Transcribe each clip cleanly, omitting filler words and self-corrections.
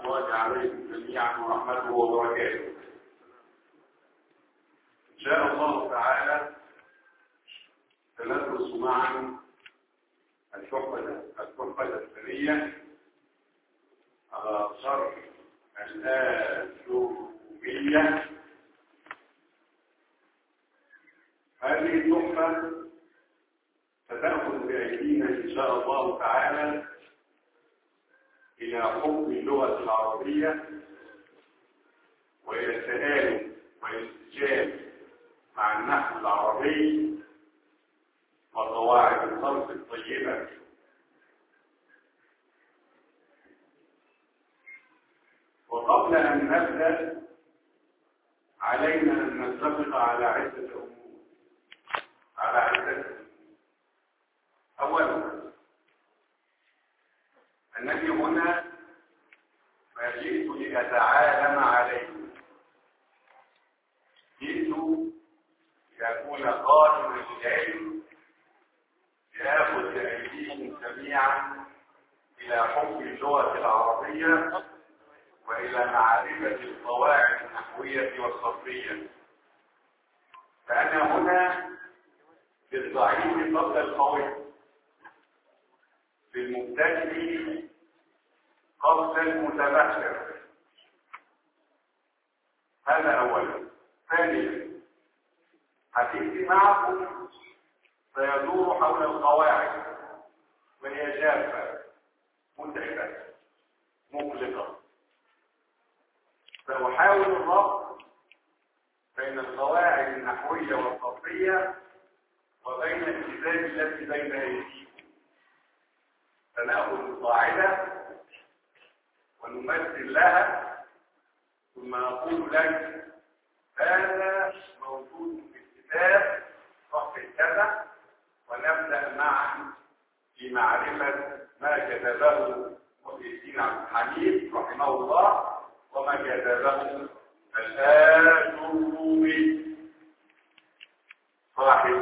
الله عليكم جميعا ورحمته وبركاته. إن شاء الله تعالى سندرس معا التحفة الثانية على شرح الآجرومية. هذه التحفة ستأخذ بأيدينا إن شاء الله تعالى إلى حكم اللغة العربية وإلى التآلف والانسجام مع النحو العربي وقواعد الصرف الطيبة. وقبل أن نبدأ علينا أن نتفق على عدة أمور. أولا، أنني هنا ما جئت لأتعالم عليه، جئت لأكون قادم للعلم لآخذ بأيديكم جميعا إلى حكم اللغة العربية وإلى معرفة القواعد النحوية والصرفية. فأنا هنا للضعيف قبل القوي، للمبتدئ قبل المتبحر. هذا أولا. ثانيا، حديثي معكم سيدور حول القواعد، وهي جافة متعبة مقلقة. سأحاول الربط بين القواعد النحوية والصرفية وبين الكتاب التي بين أيديكم. سنأخذ القاعدة ونمثل لها، ثم نقول لك هذا موجود في الكتاب صفحة كذا، ونبدأ معا في معرفة ما كتبه محي الدين عبد الحميد رحمه الله وما كتبه الآجرومي صاحب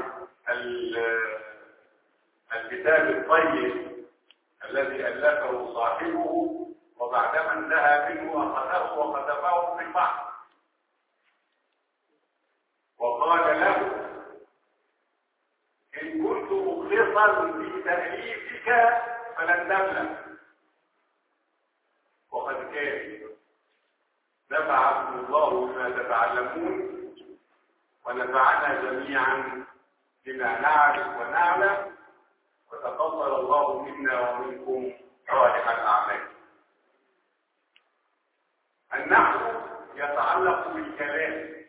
الكتاب الطيب الذي ألفه صاحبه، وبعدما انتهى منه أخذه وكتبه في البحر وقال له: إن كنت مخلصا في تأليفك فلن تبلغ. وقد كان. نفعكم الله بما تتعلمون ونفعنا جميعا بما نعرف ونعلم، وتقبل الله منا ومنكم صالح الأعمال. النحو يتعلق بالكلام،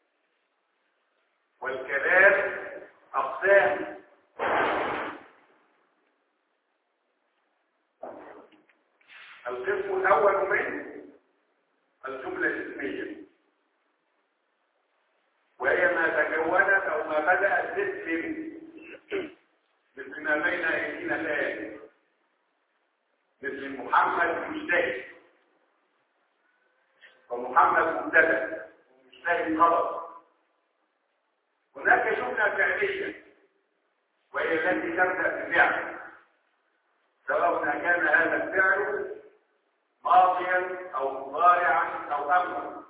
والكلام أقسام. القسم الأول منه الجملة الاسمية، وهي ما تكونت أو ما بدأت تسلم، مثل ما بين أيدينا الآن، مثل محمد مجتهد، ومحمد مبتدأ ومجتهد خبر. هناك جملة فعلية وهي التي تبدأ بفعل، سواء كان هذا الفعل ماضيا أو مضارعا أو أمرا.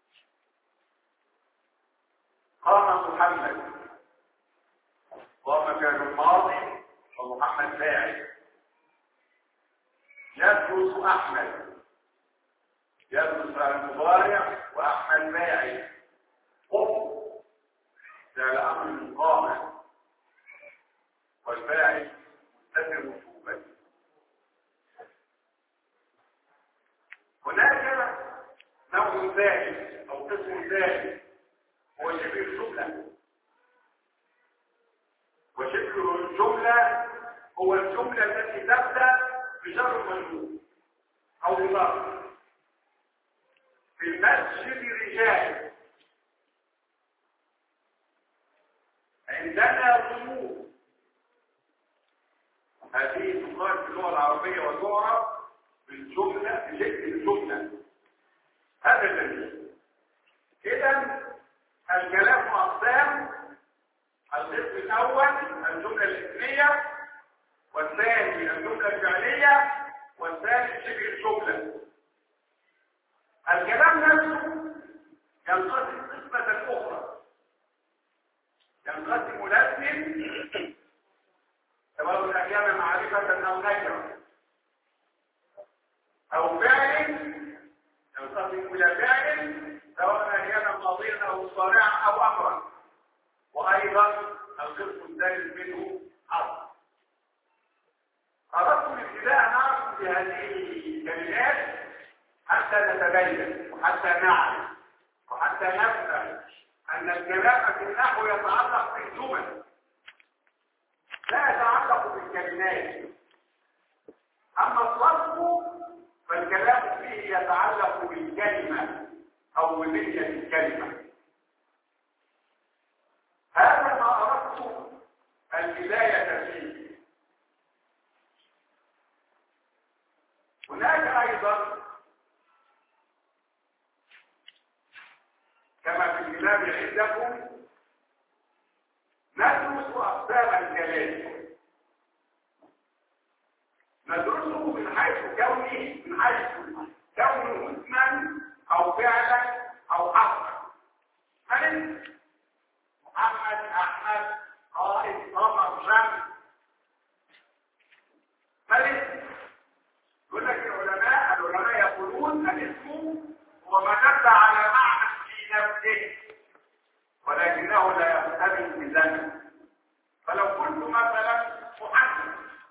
قام محمد، قام فعل ماضي ومحمد فاعل. يدرس أحمد، يدرس فعل مضارع وأحمد فاعل. قم فعل أمر قام، والفاعل مستتر وجوبا. هناك نوع ثالث أو قسم ثالث هو شبه الجملة. وشبه الجملة هو الجملة التي تبدأ بجر مجرور أو بضرب. في المسجد رجال، عندنا ضيوف. هذه تقال في اللغة العربية وتعرف بالجملة بشكل الجملة. هذا الذي إذا الكلام أقسام. القسم الأول الجملة الاسمية، والثاني الجملة الفعلية، والثالث شبه الجملة. نكرة أو فعل ينصرف إلى فعل سواء كان ماضيا أو صانعا أو أمرا. وأيضا القسم الثالث منه حرف. أردت الابتداء نعرف بهذه الكلمات حتى نتبين وحتى نعرف وحتى نفهم أن الكلام في النحو يتعلق بالجمل لا يتعلق بالكلمات. أما الصرف فالكلام فيه يتعلق بالكلمة أو ببنية الكلمة. هذا ما أردت البداية فيه. هناك أيضا كما في الكتاب عندكم ندرس أقسام الكلام. ندرسه من حيث كونه اسما أو فعلا أو حرفا. مثل محمد، أحمد، قائد، قمر، شمس. مثل يقول لك العلماء يقولون الاسم هو ما دل على معنى في نفسه ولكنه لا يقترن بزمن. فلو قلت مثلا محمد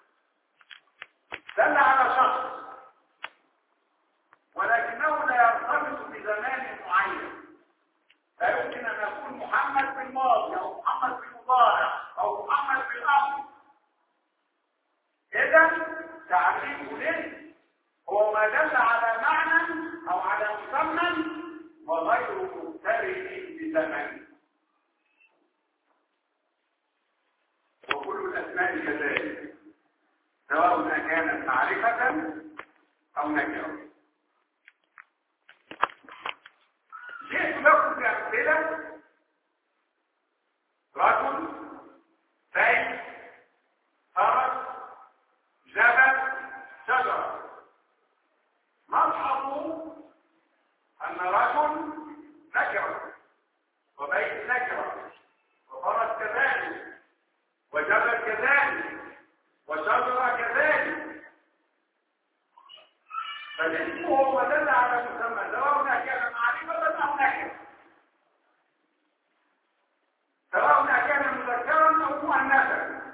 دل على شخص ولكنه لا يرتبط بزمان معين. لا يمكن ان يكون محمد في الماضي او محمد في المضارع او محمد في الامر. اذا تعريفه له هو ما دل على معنى او على مسمى وغير مقترن بزمن. وكل الاسماء كذلك سواء كانت معرفه او نكره. جئت لكم بأمثلة: رجل، بيت، فرس، جبل، شجرة. نلحظ أن رجل نكرة وبيت نكرة وفرس كذلك وجبل كذلك وشجرة كذلك. فالاسم هو دل على مسمى سواء كان معرفة أو نكرة، سواء كان مذكرا أو مؤنثا.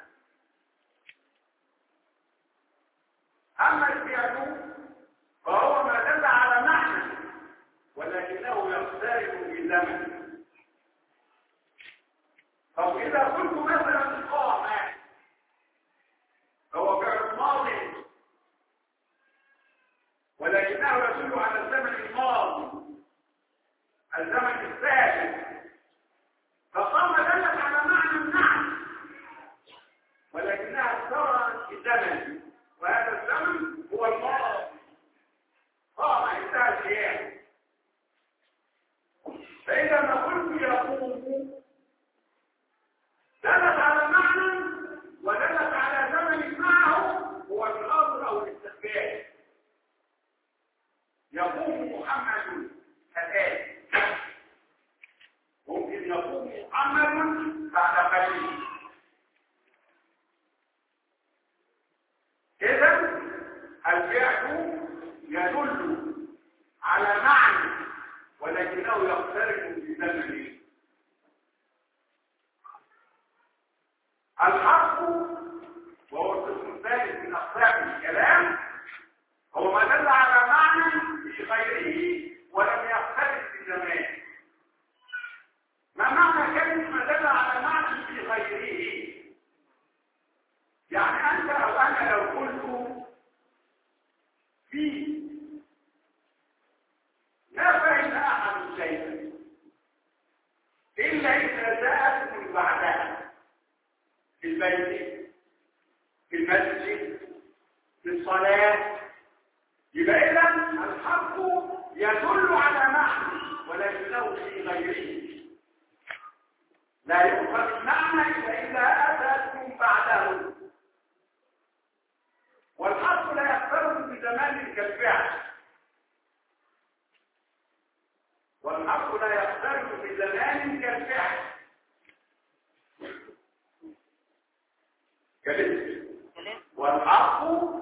أما الفعل فهو ما دل على معنى ولكنه يختلف بزمن. أو إذا قلت مثلا قام فهو فعل ماضي ولكنه يدل على الزمن الماضي الزمن الثالث. فقام دلت على معنى النعم ولكنها اقترنت بزمن وهذا الزمن هو الماضي. قام انتهى القيام. فإذا ما قلت يقوم دلت على معنى ودلت على زمن معه هو الأمر أو الاستقبال. يقوم محمد الآن، ممكن يقوم محمد بعد قليل. إذا الفعل يدل على معنى ولكنه يقترن بزمنه. الحرف وهو القسم الثالث من أقسام الكلام هو ما دل على معنى في غيره ولم يختلف بزمان. ما معنى كلمة ما دل على معنى في غيره؟ يعني أنت أو أنا لو قلت في لا فإن أحد شيئا إلا إذا جاءت من بعدها في البيت، في المسجد، في الصلاة. يبقى إذا الحرف يدل على معنى ولكنه في غيره. لا يؤخذ المعنى إلا إذا أتت من بعده. والحرف لا يقترن بزمان كالفعل، والحرف لا يقترن بزمان كالفعل كالاسم. والحرف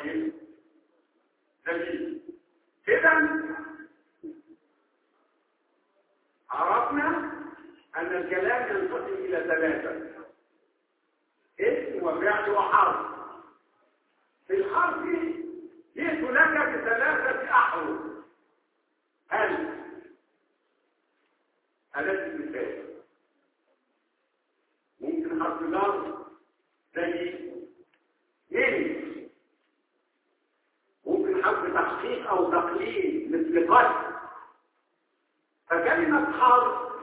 طيب جميل. إذا عرفنا أن الكلام ينقسم إلى ثلاثة: اسم وفعل وحرف. في الحرف جئت لك بثلاثة أحرف: هل أداة المثال، ممكن حرف جر زي من، ممكن حرف تحقيق أو تقليل مثل قد. فكلمة حرف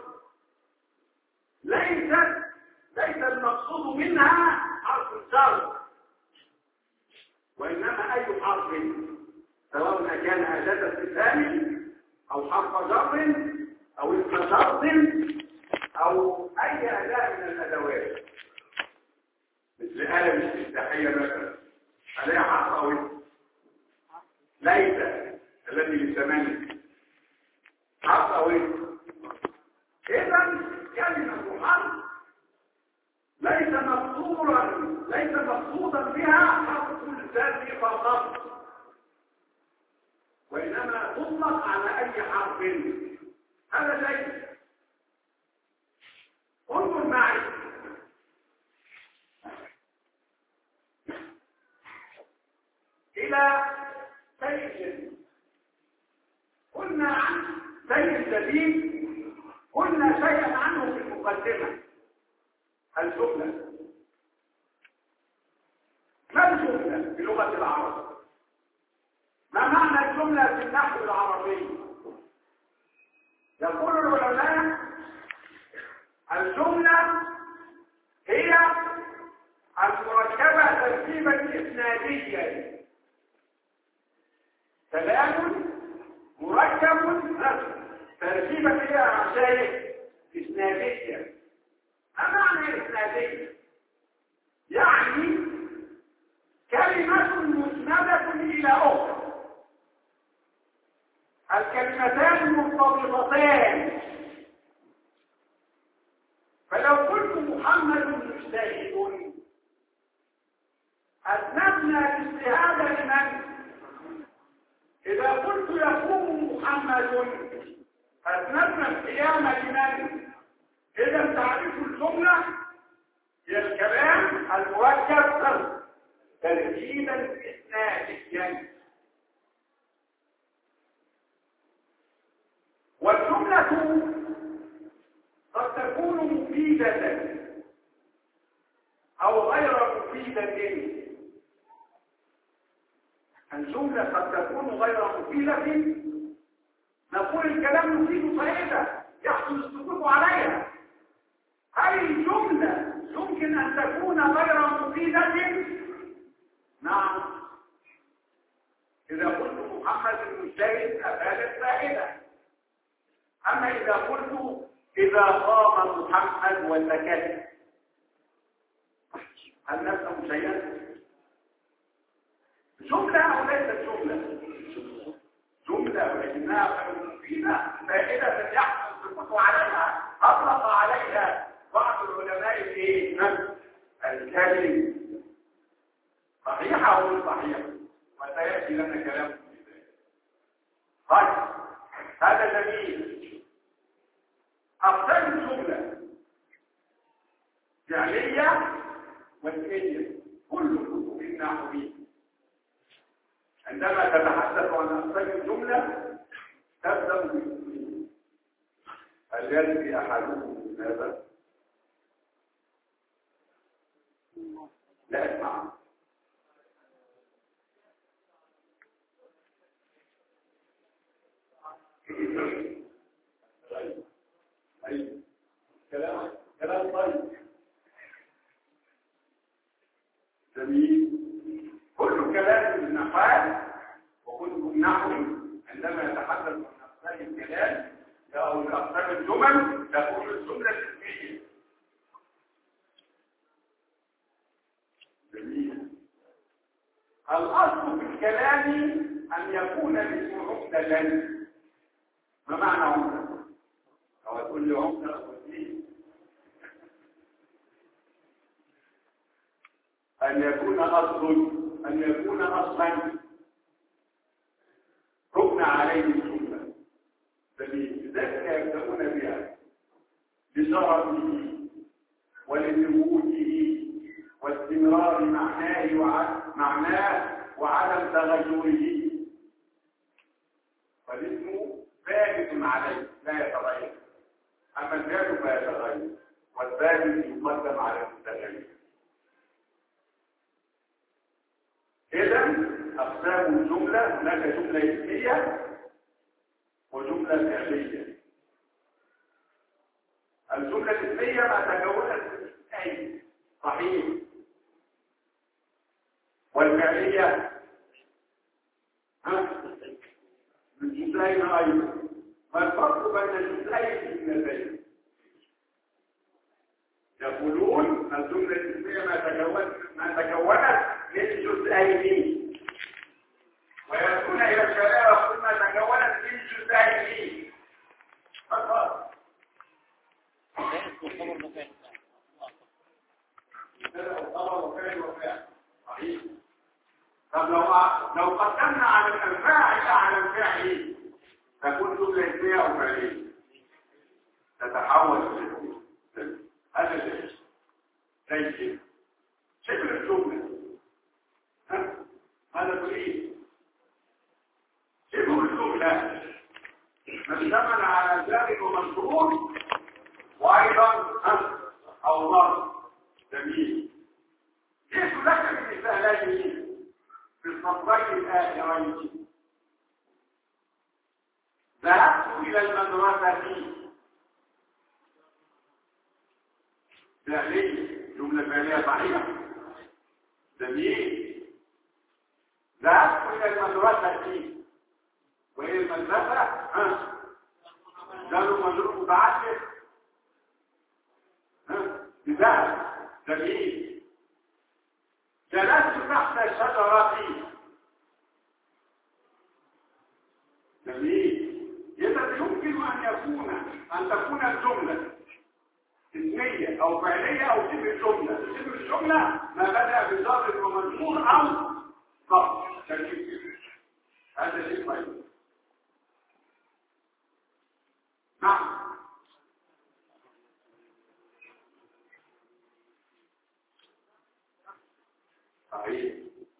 ليس المقصود منها حرف الجر، وإنما أي حرف سواء كان أداة استفهام أو حرف جر أو اسم شرط أو أي أداة من الأدوات، مثل آلة الاستفتاحية مثلا، عليها حرف أو اسم. ليس الذي للزمان حرف أو اسم. إذا كلمة حرف ليس مقصودا بها حرف الذات فقط، وإنما تطلق على أي حرف. هذا شيء. انظر معي إلى شيء قلنا عن شيء جديد، قلنا شيئا عنه في المقدمة: الجملة. ما الجملة بلغة العرب؟ ما معنى الجملة في النحو العربي؟ يقول العلماء: الجملة هي المركبة ترتيبا إسناديا، كلام مركب ترتيبا إلى أعشائه إسناديا. ما معنى إسناديا؟ يعني كلمة مسندة إلى أخرى، الكلمتان مرتبطتان. فلو قلت محمد مجتهد، أسندنا الاجتهاد لمن؟ إذا قلت يقوم محمد، أسندنا القيام لمن؟ إذا تعريف الجملة هي الكلام المركب ترتيبا إسناديا. والجملة قد تكون مفيدة أو غير مفيدة. الجملة قد تكون غير مفيدة، نقول الكلام مفيد فائدة يحصل السكوت عليها. هل الجملة يمكن أن تكون غير مفيدة؟ نعم. إذا قلت محمد المجتهد أفادت فائدة. أما إذا قلت إذا قام محمد وسكت، هل نفهم شيئا؟ جملة أو ليست جملة؟ جملة، ولكنها غير مفيدة فائدة يحصل السكوت عليها. أطلق عليها بعض العلماء الكلم. صحيحة أو غير صحيحة؟ وسيأتي لنا كلام في ذلك. طيب، هذا جميل. أقسام الجملة فعلية واسمية. كل كتب النحو عندما تتحدث عن أقسام الجملة تبدأ بالاسمية. الذي أحدهم هذا لا أسمع. طيب، كلام طيب جميل. كل كلام النحاة وكل النحو عندما يتحدث عن أقسام الكلام أو أقسام الجمل تكون الجملة الاسمية. جميل. الأصل في الكلام أن يكون الاسم عمدة. ما معنى عمدة؟ أو تقول لي عمدة أو تقول أن يكون أصل أن يكون أصلا ركن عليه الجملة لذلك يبدأون بها لشرفه ولثبوته واستمرار معناه وعدم تغيره، فالاسم ثابت عليه لا يتغير، أما الفعل فيتغير والثابت يقدم على المتغير. إذا أقسام الجملة هناك جملة اسمية وجملة فعلية. الجملة الاسمية ما تكونت من أي صحيح، والفعلية من جزئين أيضا. ما الفرق بين الجزئين الجملتين؟ يقولون الجملة الاسمية ما تكونت من جزئين، ويأتون إلى الكلام يقول ما تكونت من جزئين. ما الفرق؟ صحيح. طب لو قدمنا على الفاعل على الفاعل تكون جملة اسمية أو فعلية، تتحول إلى هذا الشيء زي شكل الجملة. هذا تريد شبه الجملة مشتمل على زائد ومشروط وأيضا أو ضرب. جميل. جئت لك بمثالين في السطرين الآخرين. ذهبت إلى المدرسة فعلية، جملة فعلية صحيحة. جميل. ذهبت إلى المدرسة، وهي المدرسة قالوا مجرور متعدد بذهب. جميل. جلست تحت شجرة. جميل. إذا يمكن أن تكون الجملة اسمية أو فعلية أو شبه الجملة. شبه الجملة ما بدأ بضابط ومجموع أو ضبط. هذا شيء طيب. نعم. صحيح.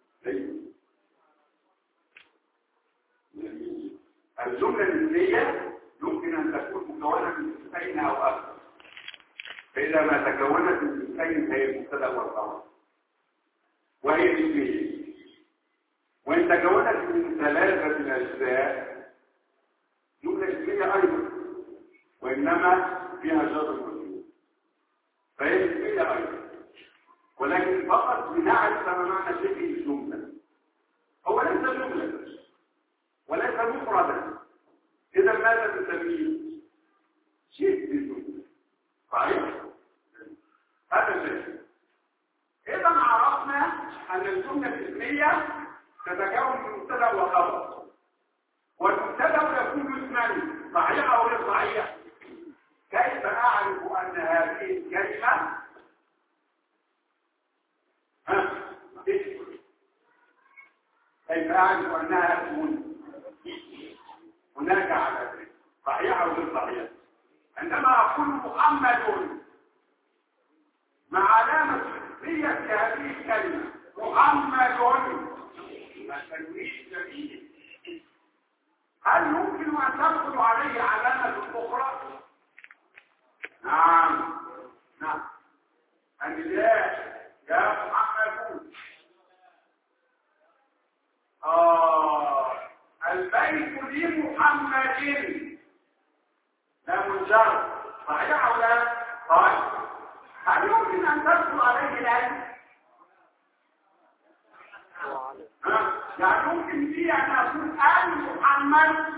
الجملة الاسمية يمكن أن تكون مكونة من جزئين أو أكثر، فإذا ما تكونت من جزئين فهي المبتدأ والخبر وهي اسمية. وإن تكونت من ثلاثة أجزاء جملة اسمية أيضا، وإنما فيها جر ومجرور فهي اسمية أيضا، ولكن فقط بنعرف ما معنى شبه الجملة. هو ليس جملة وليس مفردا، إذا ماذا نسميه؟ شبه الجملة. صحيح؟ هذا الشيء. إذا عرفنا أن الجملة الاسمية تتكون من مبتدأ وخبر، والمبتدأ يكون اسمان صحيح أو غير صحيح. كيف أعرف أن هذه الكلمة كيف أعرف أنها اسم؟ هناك علامات صحيحة أو غير صحيحة. عندما أقول محمد مع علامة اسمية هذه الكلمة محمد تنوين جميل، هل يمكن أن تدخل عليه علامة أخرى؟ نعم. النداء يا محمد. البيت لمحمد لا منجر. صحيح أو لا؟ طيب هل يمكن أن تدخل عليه العلم؟ يعني ممكن فيه أن أقول آل محمد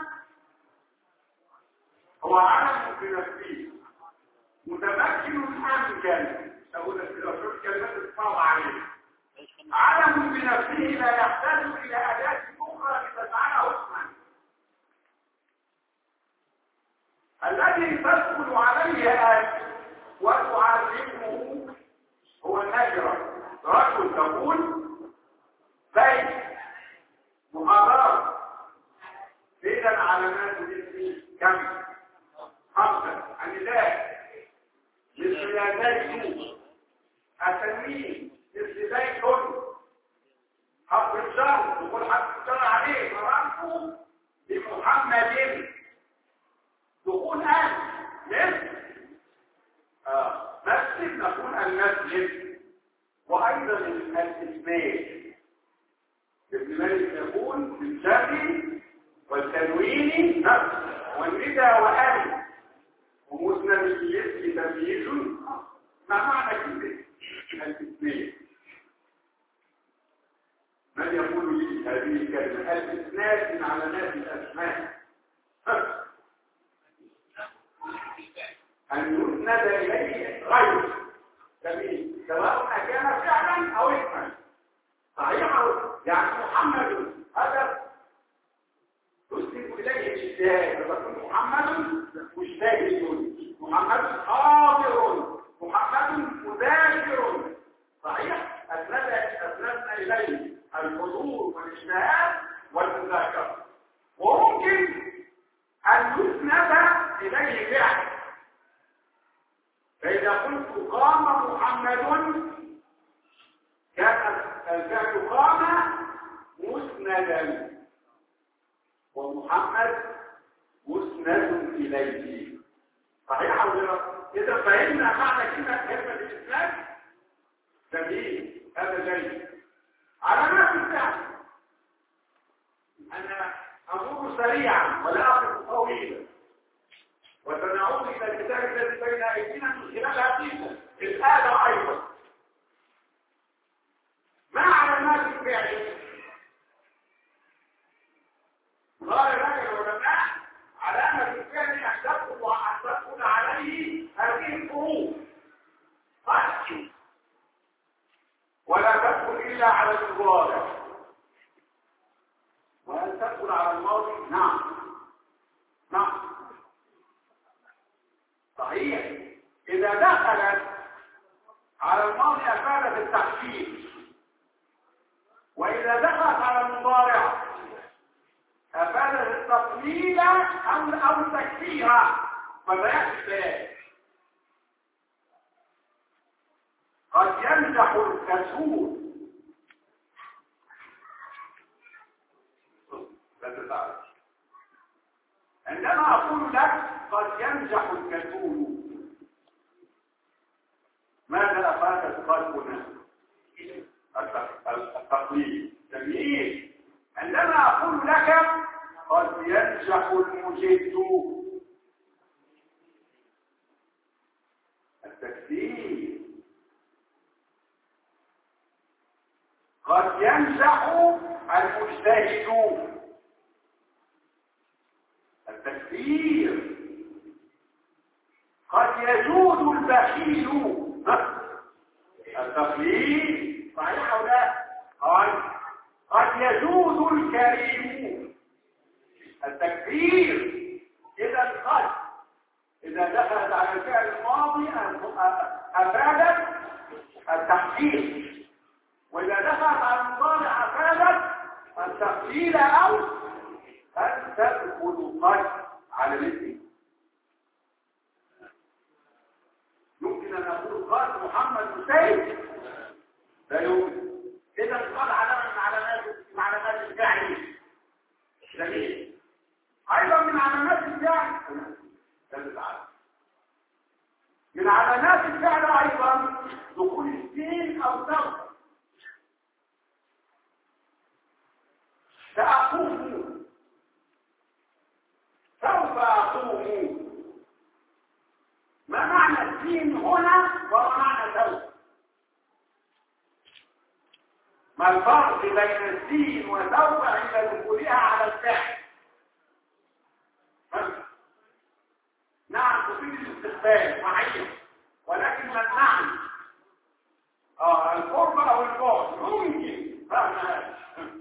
هو علم بنفسه متمكن أمكن أقول لك الرسول كلمات الصعبة عليه. علم بنفسه لا يحتاج إلى أداة أخرى لتجعله اسما. الذي تدخل عليه آل وتعلمه هو النكرة. رجل تقول زيد الشر يقول حرف الشر عليه مررت بمحمد دخول مسجد مسجد نقول المسجد. وايضا الاثبات ابن مالك يقول بالشافي والتنوين نفس والندى وألف ومسند الاسم تمييز. ما معنى كده الاثنين؟ من يقول لي هذه الكلمة الاثنان من علامات الأسماء أن يسند إليه غير جميل سواء كان فعلا أو اسما. صحيح يعني محمد هذا تسند إليه الشاهد فيكون محمد مجتهد محمد حاضر محمد مذاكر. صحيح أسندنا إليه الحضور والاجتهاد والمذاكرة. وممكن أن يسند إليه فعل. فإذا قلت قام محمد كان الفعل قام مسندا ومحمد مسند إليه. صحيح أو لا؟ إذا فهمنا معنى كلمة الإسلام جميل هذا جيد. علامات الفعل أنا أمر سريعا ولا أقف طويلا وسنعود إلى الكتاب الذي بين أيدينا من خلال حديثا الآلة أيضا. ما علامات الفعل؟ قال لك العلماء علامة الفعل أن تدخل عليه هذه الفروق ولا تدخل إلا على المضارع. وهل تدخل على الماضي؟ نعم صحيح. إذا دخلت على الماضي أفادت التحقيق، وإذا دخلت على المضارع أفادت التقليل أو التكثير. ماذا يحدث؟ قد ينجح الكسول. لا تتعرف عندما أقول لك قد ينجح الكسول ماذا أفادت قلبنا؟ التقليد. جميل. عندما أقول لك قد ينجح المجد التكثير. قد ينجح المجتهد التكثير. قد يجود البخيل التقليد. صحيح أو لا؟ قد يجود الكريم التكثير. إذا قد إذا دخلت على الفعل الماضي أفادت التحقيق، وإذا دخلت على المضارع أفادت التقليل أو أن تدخل قد على الاسم. يمكن أن نقول قد محمد مسيد لا يمكن. إذا قد علامة من علامات الفعل. جميل. أيضا من علامات الفعل من علامات الفعل أيضا دخول السين أو سوف. سأقوم سوف أقوم. ما معنى السين هنا وما معنى سوف؟ ما الفرق بين السين وسوف عند دخولها على الفعل؟ نعم تفيد الاستقبال معين، ولكن ما المعنى القرب او البعد ممكن فهمها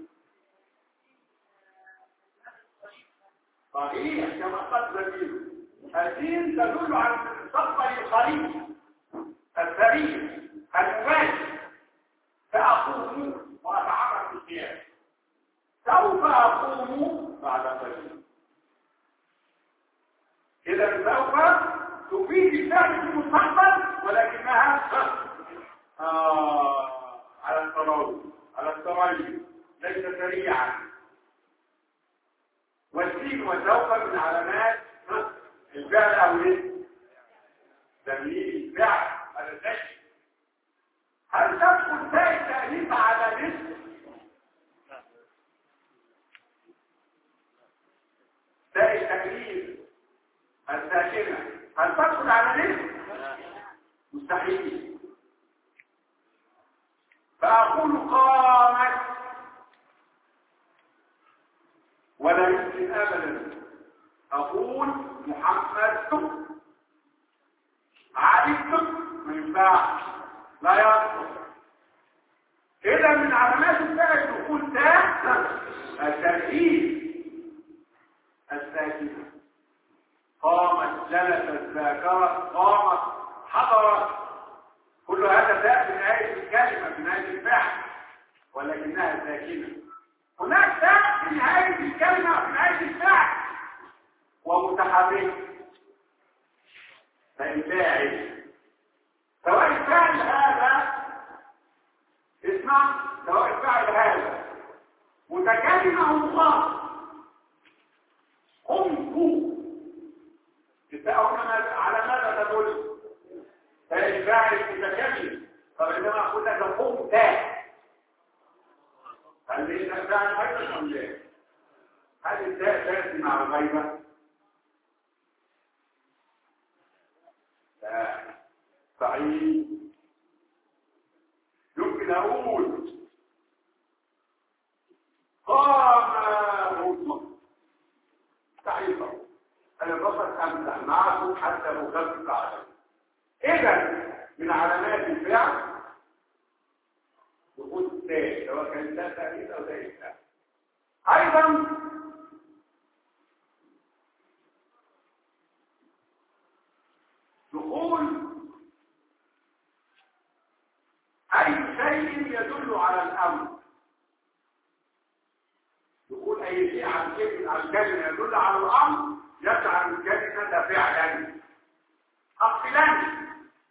صحيح كما قد ذكرت. الدين تدل على المستقبل القريب السريع المباشر. سأقوم وأتحرك بالقيام. سوف أقوم بعد قليل. إذا سوف تفيد الفعل في المستقبل ولكنها على التراوي على التراوي. ليس سريعا. والسين وسوف من علامات الفعل او الاسم. تمييز الفعل على الاسم. هل تدخل تاء التأنيث على الاسم؟ تاء التأنيث الساكنة هل تدخل على الاسم؟ مستحيل. فأقول قامت ولا يمكن أبدا أقول محمد علمت ما ينفعش لا يصلح. إذا من علامات الفعل دخول تاء التأكيد الساكنة. قامت جلست ذاكرت قامت حضرت كل هذا تاء في نهاية الكلمة في نهاية الفعل ولكنها ساكنة. هناك تاء في نهاية الكلمة في نهاية الفعل ومتحرك فالفاعل سواء الفعل هذا اسمع سواء الفعل هذا متكلم أو مخاطب. قمت تتأون على ماذا تدل؟ فالفاعل متكلم. طب عندما أقول لك قمت هل ليس الفاعل أيضا أم لا؟ هل التاء تأتي مع الغيبة؟ لا صحيح. يمكن أقول قام موسى صحيح. أنا بصد أمزح معكم حتى أخفف عليه. إذا من علامات الفعل دخول التاء سواء كان تاء تأنيث أو تاء إسلام. أيضا دخول أي شيء يدل على الأمر. دخول أي شيء عن كلمة يدل على الأمر يجعل الكلمة فعلا. أقفلن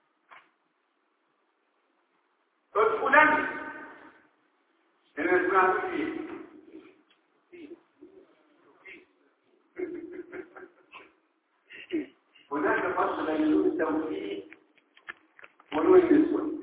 ادخلن هنا اسمها فيه هناك فصل بين نون التوكيد ونون النسوة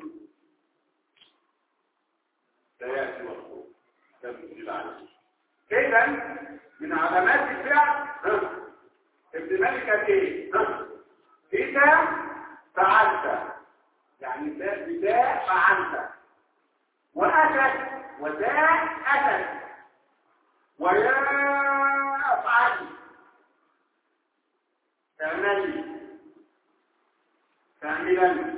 لا يأتي وقته تمثيل عليه. إذا من علامات الفعل ابن ملكة ايه؟ إذا فعلت يعني بداء فعلت وأتت وداء أتت ويا أفعل تعملا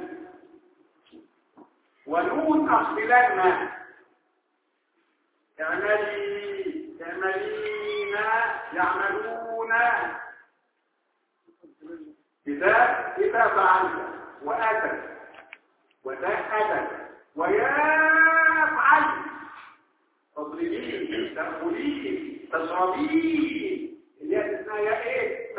ونون أقبلن تعملين يعملون إذا فعلت وأتت وتأتت ويفعل تضربين تأكلين تشربين اللي هي اسمها يا ايه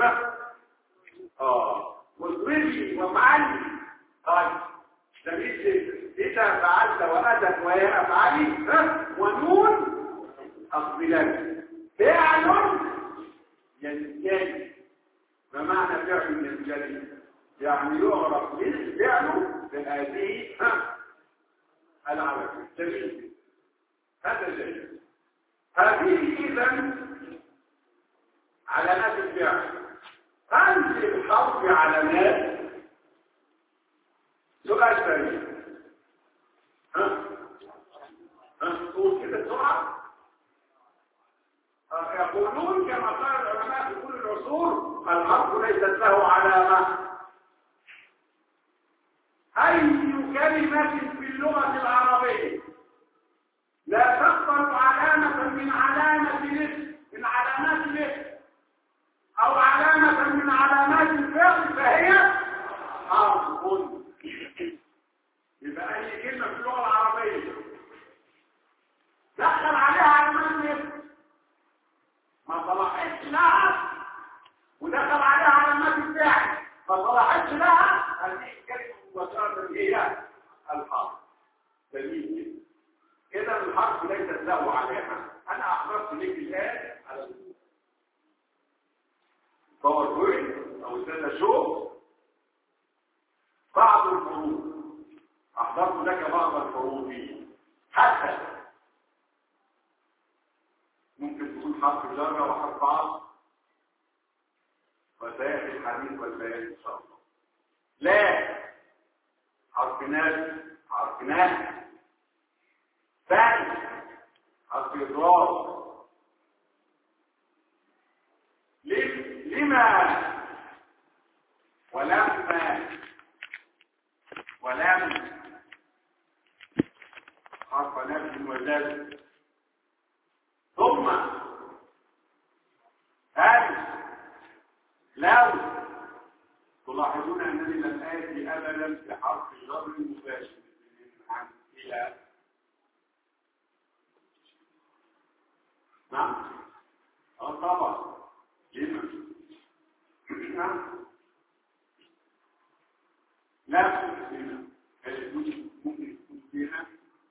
واضربي وافعلي. طيب جميل. إذا فعلت وأتت ويفعلي ونون أقبلن فعل ينجلي. ما معنى فعل ينجلي؟ يعني يعرف بالفعل بهذه العلامة. جميل. هذا جيد. هذه إذن علامات الفعل. هل للحرف علامات؟ سؤال ثاني. قول كده بسرعة. يقولون كما قال العلماء في كل العصور الحرف ليست له علامة. أي كلمة في اللغة العربية لا تقبل علامة من علامات الاسم أو علامة من علامات الفعل فهي حرف. يبقى أي كلمة في اللغة العربية دخل عليها علامات الاسم ما صلحتش لها ودخل عليها علامات الفعل ما صلحتش لها، هذه الكلمة مباشرة هي الحرف. دليل كده الحرف الحرف ليست له علامة. أنا أحضرت لك الآن على الباوربوينت أو الداتا شو بعض الحروف، أحضرت لك بعض الحروف حتى ممكن تكون حرف جر وحرف عطف، وسيأتي الحديث والبيان إن شاء الله. لا، حرف ناس، حرف ناس ثاني، حرف إضراب. لما ولما ولم حرف نفس وزاد، ثم هل لو. تلاحظون أنني لم آتي أبدا بحرف جر مباشر عن إلى. نعم طبعا. لما نعم لا ممكن يكون فيها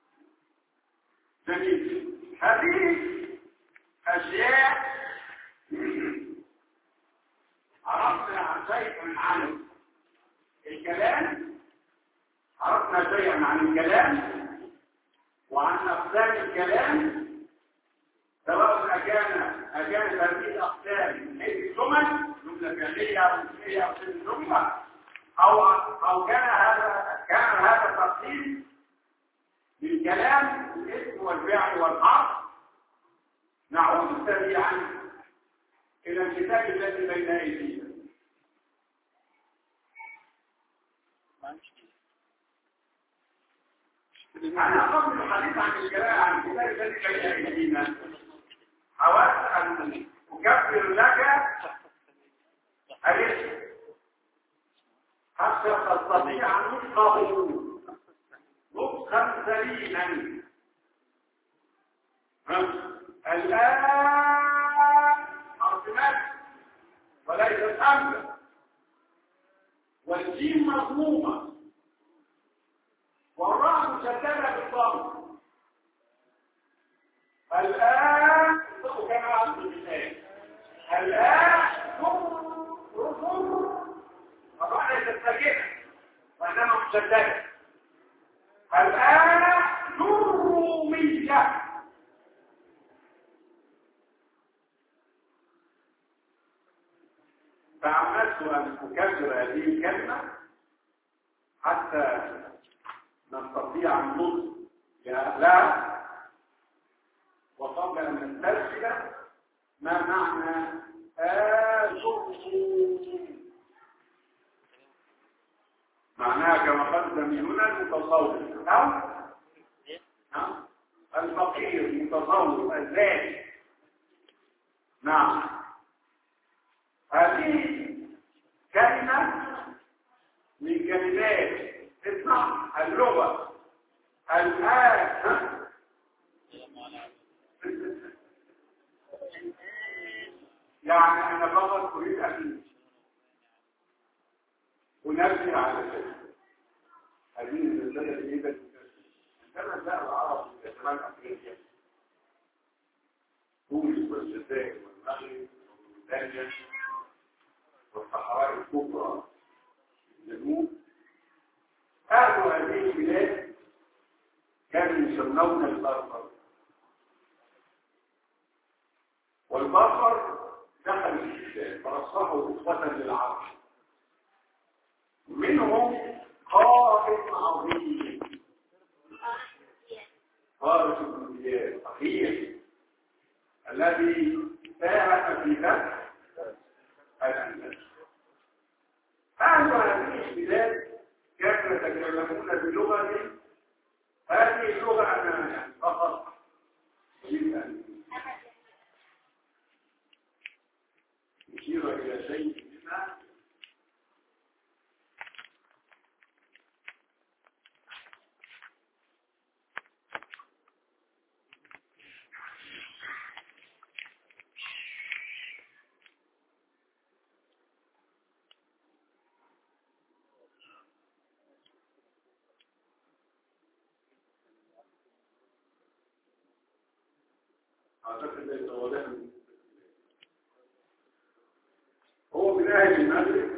جميل. هذه أشياء عرفنا شيئا عن الكلام، عرفنا شيئا عن الكلام وعن أقسام الكلام، سواء أكانت هذه الأقسام من حيث الجمل، جملة فعلية أو اسمية أو صفة جملة، أو كان هذا تقسيم للكلام الاسم والفعل والحرف. نعود سريعا إلى الكتاب الذي بين أيدينا. أنا قبل الحديث عن الكلام عن الكتاب الذي بين أيدينا حاولت أن أكبر لك الاسم حتى تستطيع نطقه نطقا سليما. الآن حرف مد وليست همزة، والجيم مضمومة والراء مشددة بالضم. الآن كما عرفت الآن الراء ليست ساكنة وإنما مشددة. الآن جرومية. فعملت أن أكبر هذه الكلمة حتى نستطيع النطق لأهلها، وقبل أن نسترسل ما معنى آجرهم. معناها كما قال زميلنا المتصوف أو الفقير المتصوف الذاتي. نعم، هذه كلمة من كلمات اسمع اللغة الآن. يعني أنا فقط أريد أن أنبه على شيء. هذه الرسالة الجديدة عندما جاء العرب في شمال أفريقيا، تونس والجزائر والمغرب وموريتانيا والصحراء الكبرى في الجنوب، أهل هذه البلاد كانوا يسمون البربر، والبربر دخل الإسلام فرصحوا أخوة للعرب. منهم قائد عظيم خالد بن زياد أخيه الذي ساهم في فتح الأندلس. أهل هذه البلاد كانوا يتكلمون بلغة، هذه اللغة أنا فقط أريد أن أشير إلى شيء منها. اعتقد ان هو من اهل المغرب،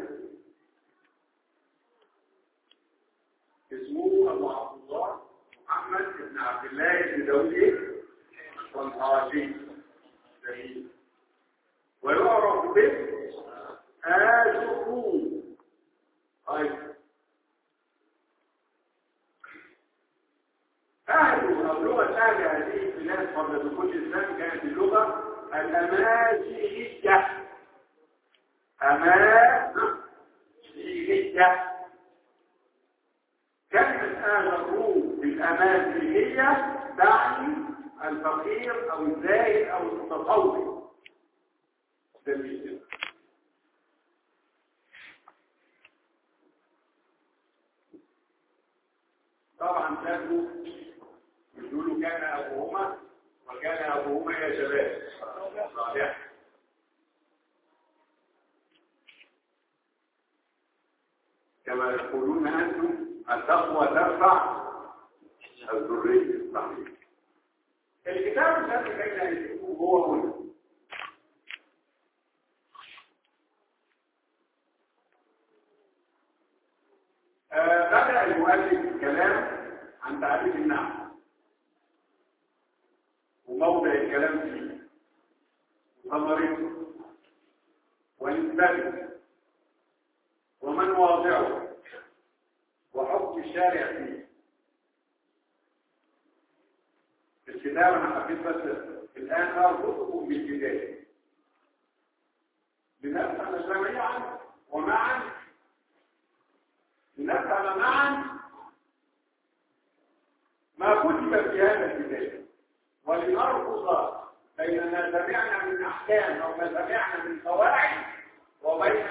اسمه ابو عبد الله محمد بن عبد الله بن داوود والحاشي، ويعرف باسم آجرون. أيضا أهل أو لغة أهل هذه البلاد قبل دخول الإسلام كانت اللغة الأمازيغية. أمازيغية. كلمة آجرون بالأمازيغية تعني الفقير أو الزاهد أو المتطور. جميل. طبعا كانوا يقولوا كان أبوهما وكان أبوهما يا شباب صالح. كما يقولون أنتم التقوى ترفع الذرية. صحيح. الكتاب الذي بين يجيبه هو هنا. بدأ المؤلف الكلام عن تعريف النحو وموضع الكلام فيه وثمرته ونسبته ومن واضعه وحكم الشارع فيه. الكتاب انا حبيت بس الان اربطكم بالبدايه لنفهم جميعا ومعا، لنفهم معا ما كتب في هذا الكتاب، ولنربط بين ما سمعنا من احكام او ما سمعنا من قواعد وبين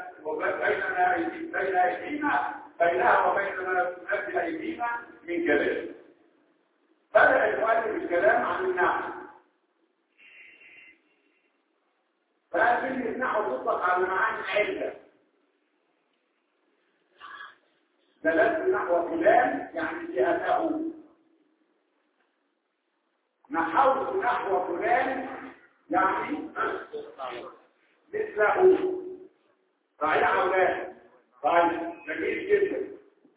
ايدينا بينها وبين ما تؤدي ايدينا من كلام. بدأ المؤلف الكلام عن النحو. فهذه النحو تطلق على معاني عدة. دلالة نحو فلان يعني جهته، نحوت نحو فلان يعني مثله. صحيح او لا؟ طيب جميل جدا.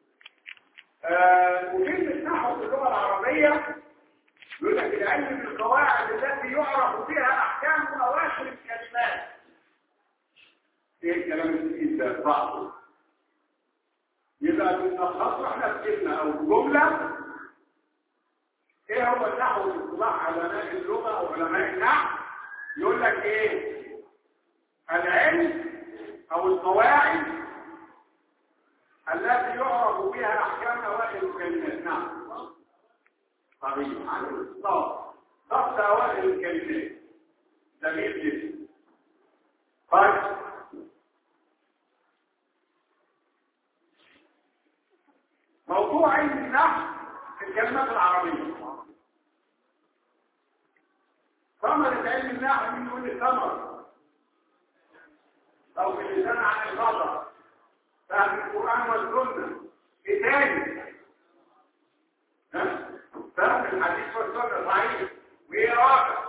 وكلمة نحو في اللغة العربية يقول لك العلم بالقواعد التي يعرف بها احكام اواخر الكلمات. ايه الكلام الجديد ده؟ بعضه يبقى بنلخصه احنا في كلمه او جمله. ايه هو النحو باصطلاح علماء اللغه او علماء النحو؟ يقول لك ايه؟ العلم او القواعد التي يعرف بها احكام اوائل الكلمات. نعم صحيح. عن الاصطلاح ضبط اوائل الكلمات. جميل جدا. طيب موضوع علم النحو في الكلمات العربيه. ثمرة علم النحو من يقول لي ثمرة أو في اللسان عن الخطأ فهم القرآن والسنة. إيه تاني؟ فهم الحديث والسنة صحيح. وإيه رابع؟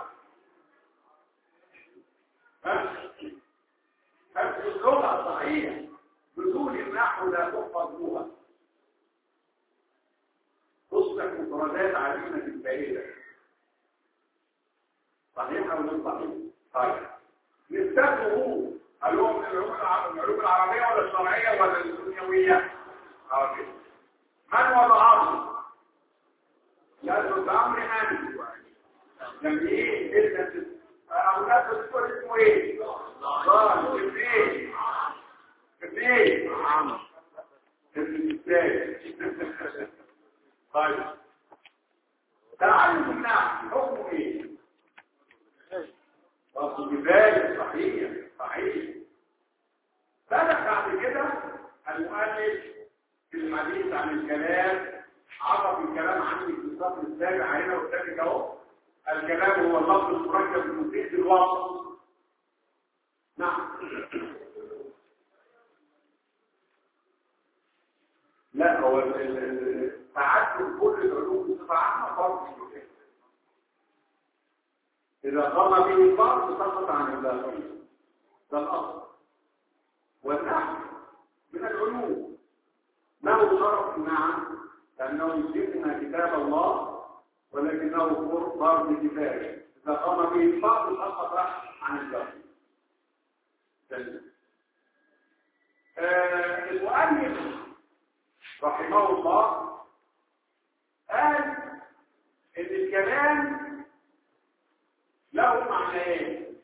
فهم اللغة صحيح. بدون النحو لا تحفظ لغة، تصبح مفردات عديمة الفائدة. صحيح أو غير صحيح؟ طيب نستخدمه هل هو من العلوم العربية ولا الشرعية ولا الدنيوية؟ عربية. من وضعه؟ يدرس بأمر من؟ جميل جدا. أولاد الدكتور اسمه إيه؟ ضال. ابنين. ابنين. ابن الثاني. طيب تعلم النحو حكمه إيه؟ أصل بذلك صحيح. صحيح. بدأ بعد كده المؤلف في الحديث عن الكلام عرف الكلام عني في السطر السابع هنا والثالث اهو. الكلام هو اللفظ المركب المفيد بالوصف. نعم. لا هو تعدد كل العلوم بصفة عامة فرض. إذا قام به الفرد سقط عن الباقي، ده الأصل. والنحو من العلوم له شرف نعم، لأنه يسلمنا كتاب الله، ولكنه فرض كفاية. إذا قام به الفرد سقط عن الباقي. المؤلف رحمه الله قال إن الكلام له معنيين: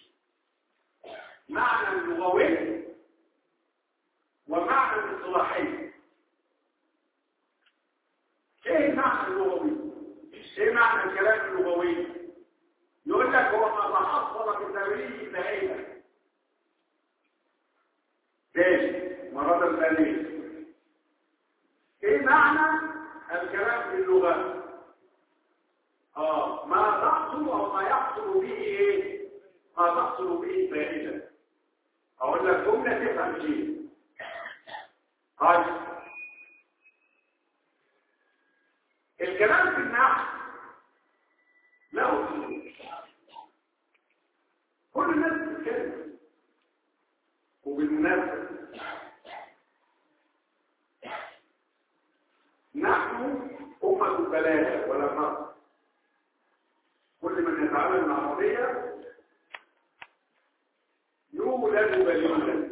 معنى لغوي ومعنى اصطلاحي. ايه المعنى اللغوي؟ ايه معنى الكلام اللغوي؟ يقول لك هو ما تحصل بتأويله فائدة. تاني مرة ثانية، ايه معنى الكلام باللغة؟ ما تحصل او ما يحصل به ايه؟ ما تحصل به فائدة. اقول لك جملة تفهم شيء. طيب الكلام في النحو له أصول. كل الناس بتتكلم. وبالمناسبة نحن أمة البلاغة ولا فرق. كل من يتعلم العربية يولد بليغا.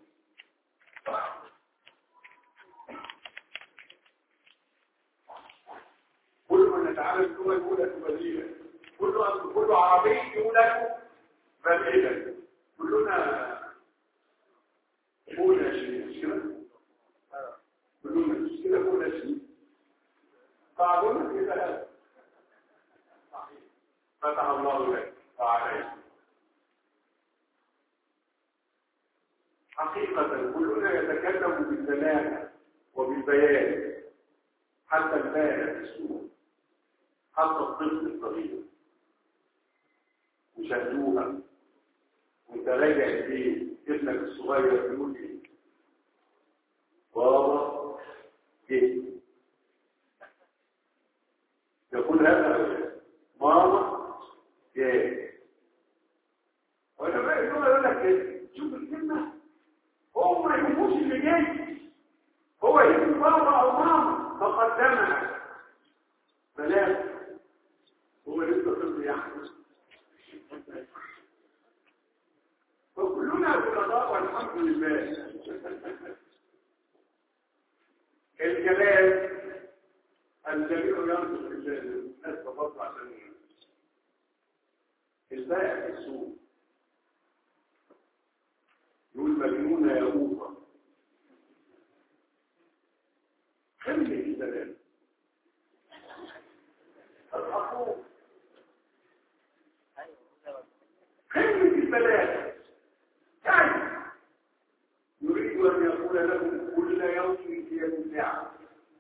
كل من يتعلم اللغة يولد بليغا. كل عربي يولد بليغا. كلنا شيء مش كده؟ كلنا مش كده كلنا شيء. بعضنا في ثلاثة. فتح الله لك وعليك. حقيقة كلنا يتكلم بالبلاغة وبالبيان، حتى البائع في السوق، حتى الطفل الصغير. وشاهدوها وانت راجع البيت ابنك الصغير بيقول ايه؟ بابا جه. يقول هذا ماما جه. وانا بقى يقول لك ايه؟ شوف الكلمه، هو ما يهموش اللي جاي، هو يهمه بابا او ماما فقدمها. بلاش هو لسه طفل يحدث. فكلنا بلغاء والحمد لله. الكلام الجميع ينطق الناس تفضل عشان البائع في السوق يقول مجنون يا أوفا. خلي الكلام الحقوق خلي البلاغ. يعني يريد أن يقول لكم كل يوم في ساعة،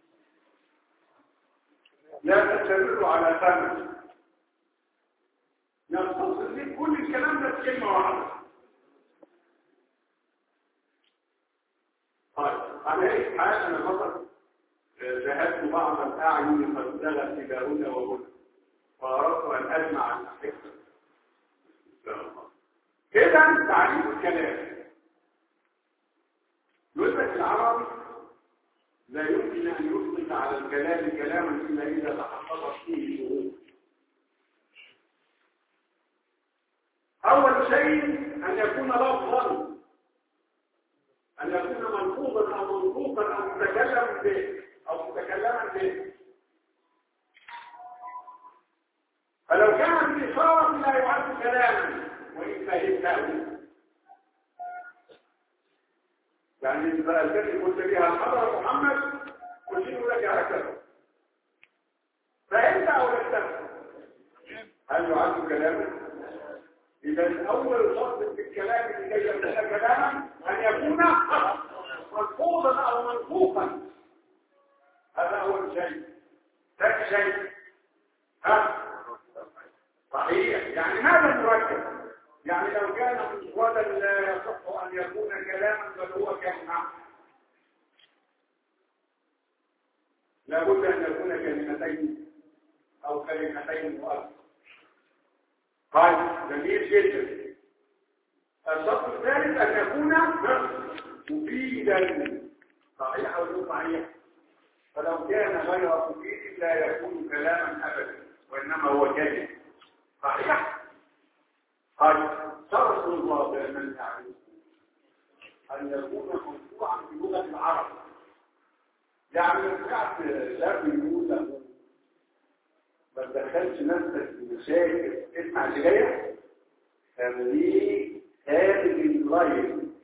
لا تستمروا على فهم. يختصر لك كل الكلام ده بكلمة واحدة. طيب على أي حال أنا فقط شاهدت بعض الأعين قد زغت إلى هنا وهنا، وأردت أن أجمع الحكمة إن شاء الله. إذا تعريف الكلام يقول لك العربي لا يمكن أن يطلق على الكلام كلاما إلا إذا تحققت فيه شروط. أول شيء أن يكون لفظا، أن يكون ملفوظا أو منطوقا أو متكلما به. فلو كانت الإشارة لا يعد كلاما وإن فهمته. يعني إذا الذي قلت بها الحضر محمد أشير لك هكذا فأنت أو لم تفهم، هل يعد كلاما؟ إذا أول شرط في الكلام لكي يكون كلاما أن يكون ملفوظا أو منطوقا. هذا أول شيء. ثاني شيء صحيح. يعني هذا مركب. يعني لو كان مفردا لا يصح أن يكون كلاما بل هو كلمة. لابد أن يكون كلمتين أو كلمتين وأكثر. طيب جميل جدا. الشرط الثالث أن يكون مفيدا. صحيح أو غير صحيح؟ فلو كان غير مفيد لا يكون كلاما أبدا وإنما هو كلمة. صحيح؟ طيب شرط الرابع من يعرف أن يكون موضوعا في لغة العرب. يعني رجعت شاب يقول له ما تدخلش نفسك في مشاكل، اسمع اللي جايه، خليك خارج اللاين.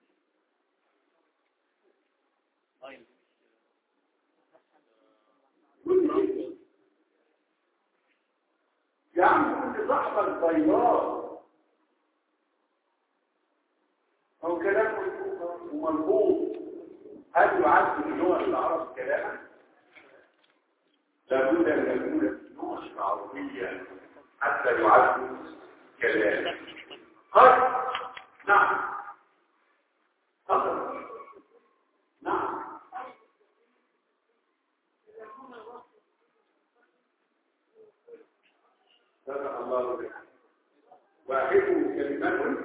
يعني كنت صاحب الطيار او كلام ومربوط، هل يعد في لغه العرب كلاما؟ لابد ان يكون في اللغه العربيه حتى يعد كلاما. طيب نعم تفضل. نعم صدق الله بك. واحد كلمات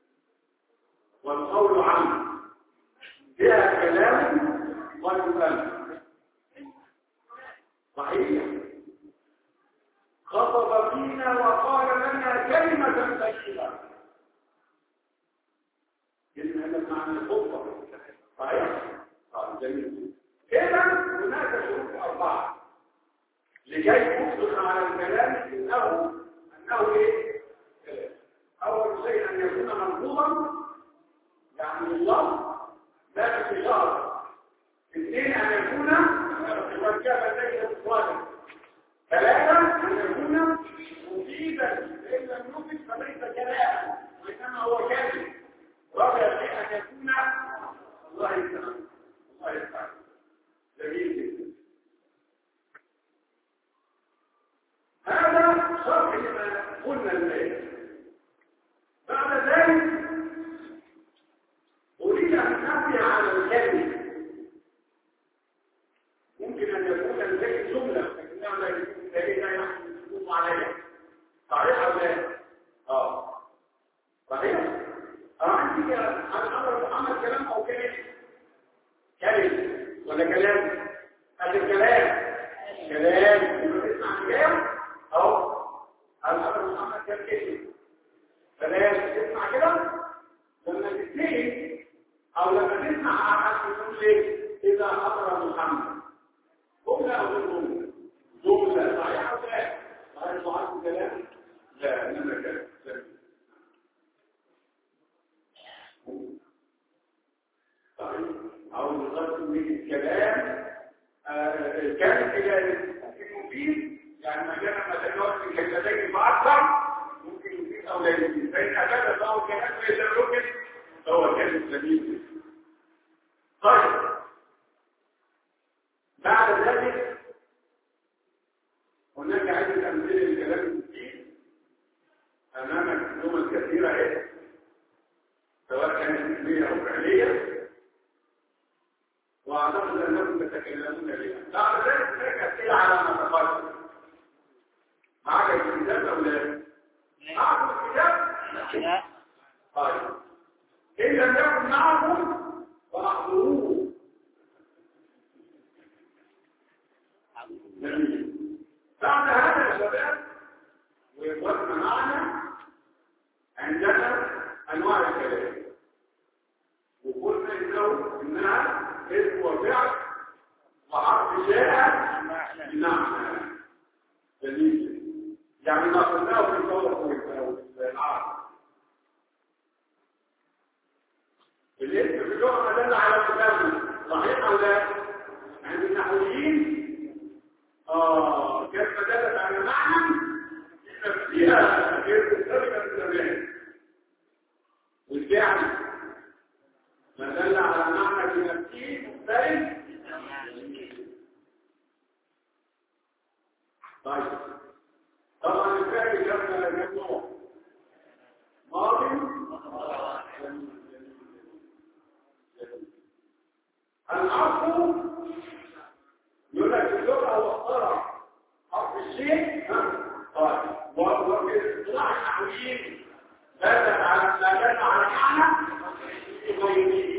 والقول عنه فيها كلام ويكلم. صحيح. خطب فينا وقال لنا كلمة طيبة. كلمة هذا معنى الخطبة. صحيح؟ جميل. إذا هناك شروط أربعة لكي نطلق على الكلام أنه إيه؟ أول شيء أن يكون ملفوظا، يعني الله لا استشارة. اثنين أن يكون مركبة ليس مصادر. ثلاثة أن يكون مفيدا، فإن لم يفد فليس كلاما وإنما هو كلمة. رابع شيء أن يكون الله يسلم. الله يسلم. جميل جدا. هذا شرح لما قلنا الليل. بعد ذلك أريد أن أبني على الكلمة. ممكن أن يكون الليل جملة لكنها لا يكون الليل لا يحدث عليها. صحيح أو لا؟ صحيح؟ عندي عمل كلام أو كلمة؟ كلمة ولا كلام؟ هذا الكلام كلام لما تسمع كلام أو الأمر محمد كان كلمة. فلا تسمع كده لما تتنين أو لما تسمع أحد يقول لي إذا أمر محمد جملة أو غير جملة؟ جملة. صحيح أو لا؟ صحيح صحيح كلام؟ لا إنما كلام. صحيح. أو نقسم من الكلام الكلام المفيد، يعني ما كان متجاوز من كلمتين فأكثر ممكن يفيد أو لا يفيد. فإن أجاب فهو كلام ليس يمكن فهو كلام سليم. طيب بعد ذلك هناك عدة أمثلة للكلام المفيد أمامك جمل كثيرة سواء كانت علمية أو فعلية، وأعتقد أنكم تتكلمون بها. بعد ذلك هناك أسئلة على ما تقدم. معك الكتاب أو لا؟ معكم الكتاب؟ لا. طيب إن لم يكن معكم فاحضروه. جميل. بعد هذا يا شباب وإخوتنا معنا عندنا أنواع الكلام، وقلنا إنها اسم وفعل وحرف جاء بمعنى. جميل. يعني ما قلناه في العرب الاسم في اللغة ما دل على مسمى. صحيح أو لا؟ عند النحويين كلمة دلت على معنى فيها غير مختلفة بالزمان. والفعل ما دل على معنى في نفسه مختلف. طيب طبعا الفعل كم نوع؟ ماضي العفو يقول لك اللغة هو الطرف حرف الشيء. طيب وفي الاصطلاح معنى غيره.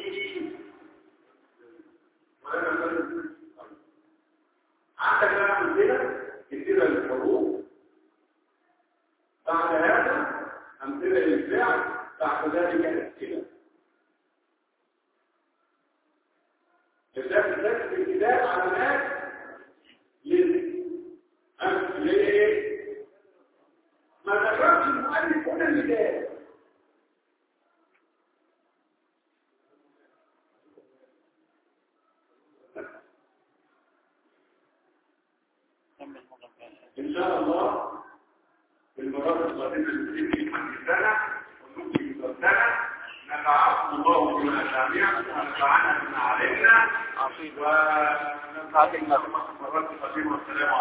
عندك بقى أمثلة كثيرة للحروف، بعد هذا أمثلة للفعل، بعد ذلك أسئلة. الكتاب في الكتاب علامات ليه؟ ما ذكرش المؤلف هنا الكتاب. إن شاء الله في المرات القادمة اللي عن السنة ونكتب السنة نتعاقب الله بما سمعنا ونفعنا بما علمنا ونفعنا بما مرات القادمة. والسلام عليكم.